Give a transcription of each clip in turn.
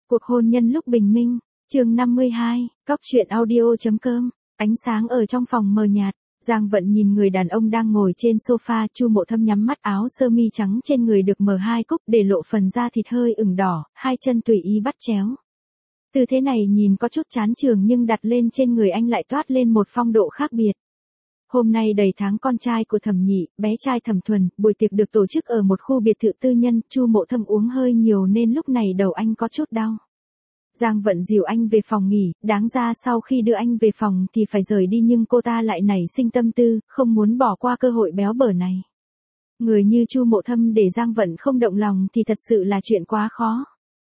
Cuộc hôn nhân lúc bình minh, chương 52, Cóc truyện audio.com, ánh sáng ở trong phòng mờ nhạt, Giang Vận nhìn người đàn ông đang ngồi trên sofa, Chu Mộ Thâm nhắm mắt, áo sơ mi trắng trên người được mở hai cúc để lộ phần da thịt hơi ửng đỏ, hai chân tùy ý bắt chéo. Tư thế này nhìn có chút chán chường nhưng đặt lên trên người anh lại toát lên một phong độ khác biệt. Hôm nay đầy tháng con trai của Thẩm Nhị, bé trai Thẩm Thuần, buổi tiệc được tổ chức ở một khu biệt thự tư nhân, Chu Mộ Thâm uống hơi nhiều nên lúc này đầu anh có chút đau. Giang Vận dìu anh về phòng nghỉ, đáng ra sau khi đưa anh về phòng thì phải rời đi nhưng cô ta lại nảy sinh tâm tư, không muốn bỏ qua cơ hội béo bở này. Người như Chu Mộ Thâm để Giang Vận không động lòng thì thật sự là chuyện quá khó.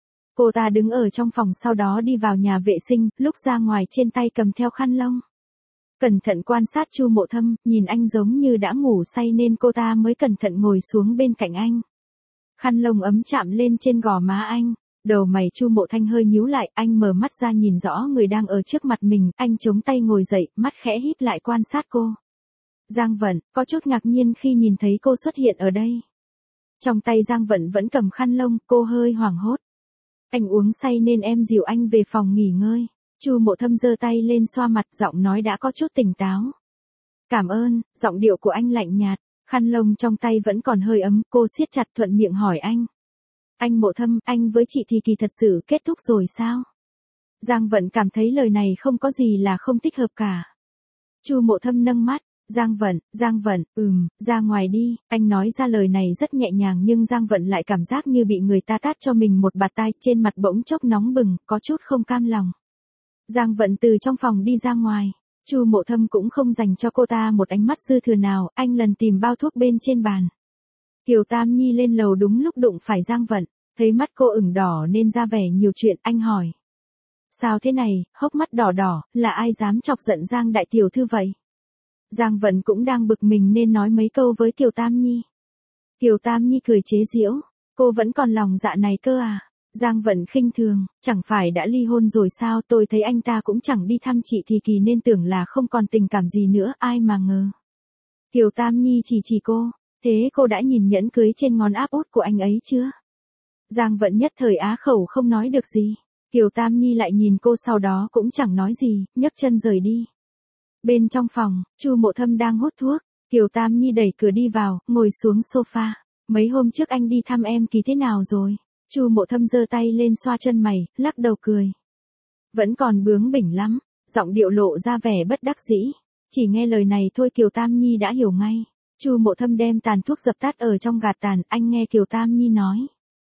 Cô ta đứng ở trong phòng sau đó đi vào nhà vệ sinh, lúc ra ngoài trên tay cầm theo khăn lông. Cẩn thận quan sát Chu Mộ Thâm, nhìn anh giống như đã ngủ say nên cô ta mới cẩn thận ngồi xuống bên cạnh anh. Khăn lông ấm chạm lên trên gò má anh, đầu mày Chu Mộ Thanh hơi nhíu lại, anh mở mắt ra nhìn rõ người đang ở trước mặt mình, anh chống tay ngồi dậy, mắt khẽ híp lại quan sát cô. Giang Vận, có chút ngạc nhiên khi nhìn thấy cô xuất hiện ở đây. Trong tay Giang Vận vẫn cầm khăn lông, cô hơi hoảng hốt. Anh uống say nên em dìu anh về phòng nghỉ ngơi. Chu Mộ Thâm giơ tay lên xoa mặt, giọng nói đã có chút tỉnh táo. Cảm ơn, giọng điệu của anh lạnh nhạt, khăn lông trong tay vẫn còn hơi ấm, cô siết chặt thuận miệng hỏi anh. Anh Mộ Thâm, anh với chị thì kỳ thật sự kết thúc rồi sao? Giang Vận cảm thấy lời này không có gì là không thích hợp cả. Chu Mộ Thâm nâng mắt, Giang Vận, ra ngoài đi, anh nói ra lời này rất nhẹ nhàng nhưng Giang Vận lại cảm giác như bị người ta tát cho mình một bạt tai, trên mặt bỗng chốc nóng bừng, có chút không cam lòng. Giang Vận từ trong phòng đi ra ngoài, Chu Mộ Thâm cũng không dành cho cô ta một ánh mắt dư thừa nào, anh lần tìm bao thuốc bên trên bàn. Kiều Tam Nhi lên lầu đúng lúc đụng phải Giang Vận, thấy mắt cô ửng đỏ nên ra vẻ nhiều chuyện, anh hỏi. Sao thế này, hốc mắt đỏ đỏ, là ai dám chọc giận Giang đại tiểu thư vậy? Giang Vận cũng đang bực mình nên nói mấy câu với Kiều Tam Nhi. Kiều Tam Nhi cười chế giễu, cô vẫn còn lòng dạ này cơ à? Giang Vận khinh thường, chẳng phải đã ly hôn rồi sao, tôi thấy anh ta cũng chẳng đi thăm chị thì kỳ nên tưởng là không còn tình cảm gì nữa, ai mà ngờ. Kiều Tam Nhi chỉ cô, thế cô đã nhìn nhẫn cưới trên ngón áp út của anh ấy chưa? Giang Vận nhất thời á khẩu không nói được gì, Kiều Tam Nhi lại nhìn cô sau đó cũng chẳng nói gì, nhấc chân rời đi. Bên trong phòng, Chu Mộ Thâm đang hút thuốc, Kiều Tam Nhi đẩy cửa đi vào, ngồi xuống sofa. Mấy hôm trước anh đi thăm em Kỳ thế nào rồi? Chu Mộ Thâm giơ tay lên xoa chân mày, lắc đầu cười. Vẫn còn bướng bỉnh lắm, giọng điệu lộ ra vẻ bất đắc dĩ. Chỉ nghe lời này thôi Kiều Tam Nhi đã hiểu ngay. Chu Mộ Thâm đem tàn thuốc dập tắt ở trong gạt tàn, anh nghe Kiều Tam Nhi nói.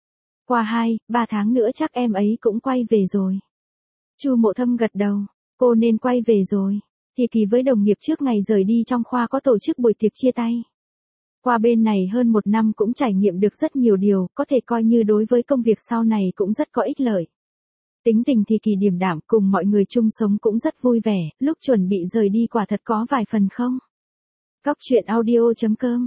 Qua 2-3 tháng nữa chắc em ấy cũng quay về rồi. Chu Mộ Thâm gật đầu, cô nên quay về rồi. Thì Kỳ với đồng nghiệp trước ngày rời đi trong khoa có tổ chức buổi tiệc chia tay. Qua bên này hơn 1 năm cũng trải nghiệm được rất nhiều điều, có thể coi như đối với công việc sau này cũng rất có ích lợi. Tính tình thì Kỳ điềm đạm, cùng mọi người chung sống cũng rất vui vẻ, lúc chuẩn bị rời đi quả thật có vài phần không. Cóc truyện audio.com,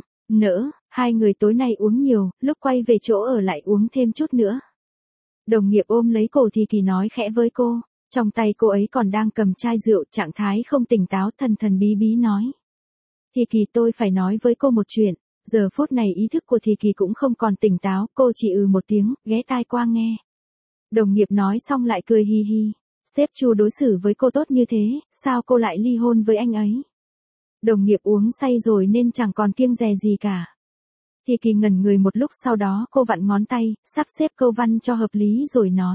hai người tối nay uống nhiều, lúc quay về chỗ ở lại uống thêm chút nữa. Đồng nghiệp ôm lấy cổ thì Kỳ nói khẽ với cô, trong tay cô ấy còn đang cầm chai rượu, trạng thái không tỉnh táo, thần thần bí bí nói. Thì Kỳ, tôi phải nói với cô một chuyện. Giờ phút này ý thức của Thì Kỳ cũng không còn tỉnh táo, cô chỉ một tiếng, ghé tai qua nghe. Đồng nghiệp nói xong lại cười hi hi. Sếp Chu đối xử với cô tốt như thế, sao cô lại ly hôn với anh ấy? Đồng nghiệp uống say rồi nên chẳng còn kiêng dè gì cả. Thì Kỳ ngẩn người một lúc, sau đó cô vặn ngón tay, sắp xếp câu văn cho hợp lý rồi nói.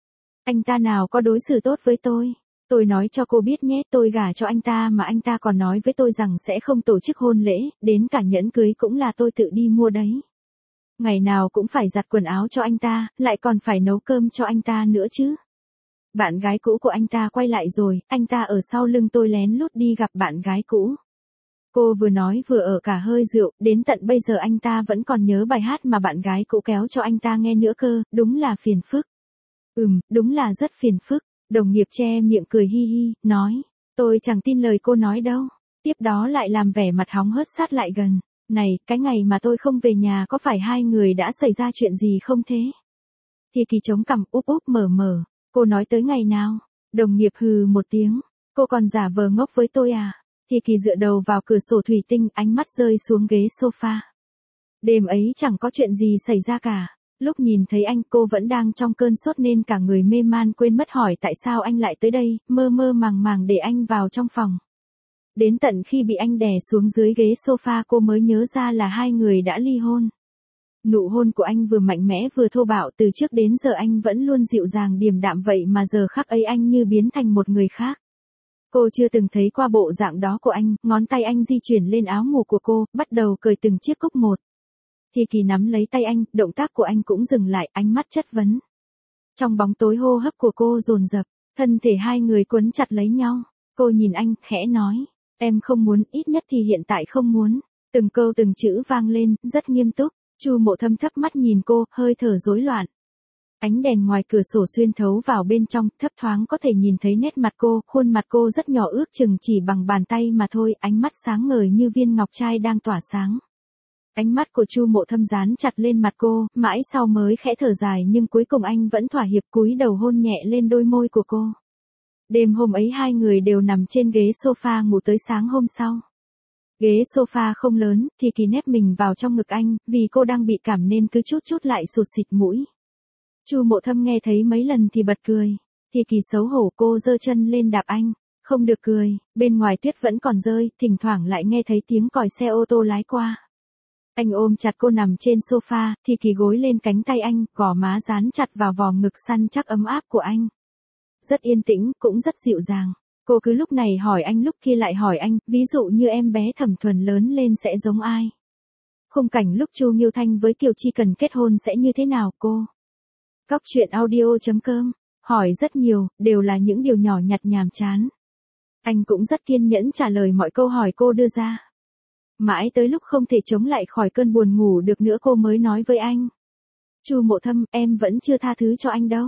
Anh ta nào có đối xử tốt với tôi? Tôi nói cho cô biết nhé, tôi gả cho anh ta mà anh ta còn nói với tôi rằng sẽ không tổ chức hôn lễ, đến cả nhẫn cưới cũng là tôi tự đi mua đấy. Ngày nào cũng phải giặt quần áo cho anh ta, lại còn phải nấu cơm cho anh ta nữa chứ. Bạn gái cũ của anh ta quay lại rồi, anh ta ở sau lưng tôi lén lút đi gặp bạn gái cũ. Cô vừa nói vừa ở cả hơi rượu, đến tận bây giờ anh ta vẫn còn nhớ bài hát mà bạn gái cũ kéo cho anh ta nghe nữa cơ, đúng là phiền phức. Đúng là rất phiền phức. Đồng nghiệp che miệng cười hi hi, nói, tôi chẳng tin lời cô nói đâu. Tiếp đó lại làm vẻ mặt hóng hớt sát lại gần. Này, cái ngày mà tôi không về nhà có phải hai người đã xảy ra chuyện gì không thế? Thì Kỳ chống cằm úp mở. Cô nói tới ngày nào? Đồng nghiệp hừ một tiếng. Cô còn giả vờ ngốc với tôi à? Thì Kỳ dựa đầu vào cửa sổ thủy tinh, ánh mắt rơi xuống ghế sofa. Đêm ấy chẳng có chuyện gì xảy ra cả. Lúc nhìn thấy anh cô vẫn đang trong cơn sốt nên cả người mê man quên mất hỏi tại sao anh lại tới đây, mơ mơ màng màng để anh vào trong phòng. Đến tận khi bị anh đè xuống dưới ghế sofa cô mới nhớ ra là hai người đã ly hôn. Nụ hôn của anh vừa mạnh mẽ vừa thô bạo, từ trước đến giờ anh vẫn luôn dịu dàng điềm đạm vậy mà giờ khắc ấy anh như biến thành một người khác. Cô chưa từng thấy qua bộ dạng đó của anh, ngón tay anh di chuyển lên áo ngủ của cô, bắt đầu cởi từng chiếc cúc một. Thì Kỳ nắm lấy tay anh, động tác của anh cũng dừng lại, ánh mắt chất vấn. Trong bóng tối hô hấp của cô dồn dập, thân thể hai người quấn chặt lấy nhau. Cô nhìn anh, khẽ nói, em không muốn, ít nhất thì hiện tại không muốn. Từng câu từng chữ vang lên, rất nghiêm túc. Chu Mộ Thâm thấp mắt nhìn cô, hơi thở rối loạn. Ánh đèn ngoài cửa sổ xuyên thấu vào bên trong, thấp thoáng có thể nhìn thấy nét mặt cô, khuôn mặt cô rất nhỏ ước chừng chỉ bằng bàn tay mà thôi, ánh mắt sáng ngời như viên ngọc trai đang tỏa sáng. Ánh mắt của Chu Mộ Thâm dán chặt lên mặt cô, mãi sau mới khẽ thở dài nhưng cuối cùng anh vẫn thỏa hiệp cúi đầu hôn nhẹ lên đôi môi của cô. Đêm hôm ấy hai người đều nằm trên ghế sofa ngủ tới sáng hôm sau. Ghế sofa không lớn, thì Kỳ nép mình vào trong ngực anh, vì cô đang bị cảm nên cứ chút chút lại sụt xịt mũi. Chu Mộ Thâm nghe thấy mấy lần thì bật cười. Thì Kỳ xấu hổ, cô giơ chân lên đạp anh. Không được cười, bên ngoài tuyết vẫn còn rơi, thỉnh thoảng lại nghe thấy tiếng còi xe ô tô lái qua. Anh ôm chặt cô nằm trên sofa, thì Kỳ gối lên cánh tay anh, gò má dán chặt vào vòng ngực săn chắc ấm áp của anh. Rất yên tĩnh, cũng rất dịu dàng. Cô cứ lúc này hỏi anh lúc kia lại hỏi anh, ví dụ như em bé Thẩm Thuần lớn lên sẽ giống ai? Khung cảnh lúc Chu Nghiêu Thanh với Kiều Chi Cần kết hôn sẽ như thế nào cô? Cóc truyện audio.com, hỏi rất nhiều, đều là những điều nhỏ nhặt nhàm chán. Anh cũng rất kiên nhẫn trả lời mọi câu hỏi cô đưa ra. Mãi tới lúc không thể chống lại khỏi cơn buồn ngủ được nữa cô mới nói với anh. Chu Mộ Thâm, em vẫn chưa tha thứ cho anh đâu.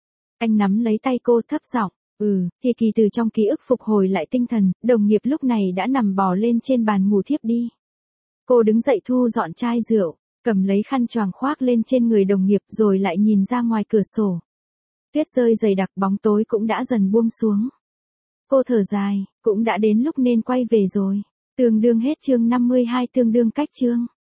Anh nắm lấy tay cô thấp giọng. Thì Kỳ từ trong ký ức phục hồi lại tinh thần, đồng nghiệp lúc này đã nằm bò lên trên bàn ngủ thiếp đi. Cô đứng dậy thu dọn chai rượu, cầm lấy khăn choàng khoác lên trên người đồng nghiệp rồi lại nhìn ra ngoài cửa sổ. Tuyết rơi dày đặc, bóng tối cũng đã dần buông xuống. Cô thở dài, cũng đã đến lúc nên quay về rồi. Tương đương hết chương 52, tương đương cách chương.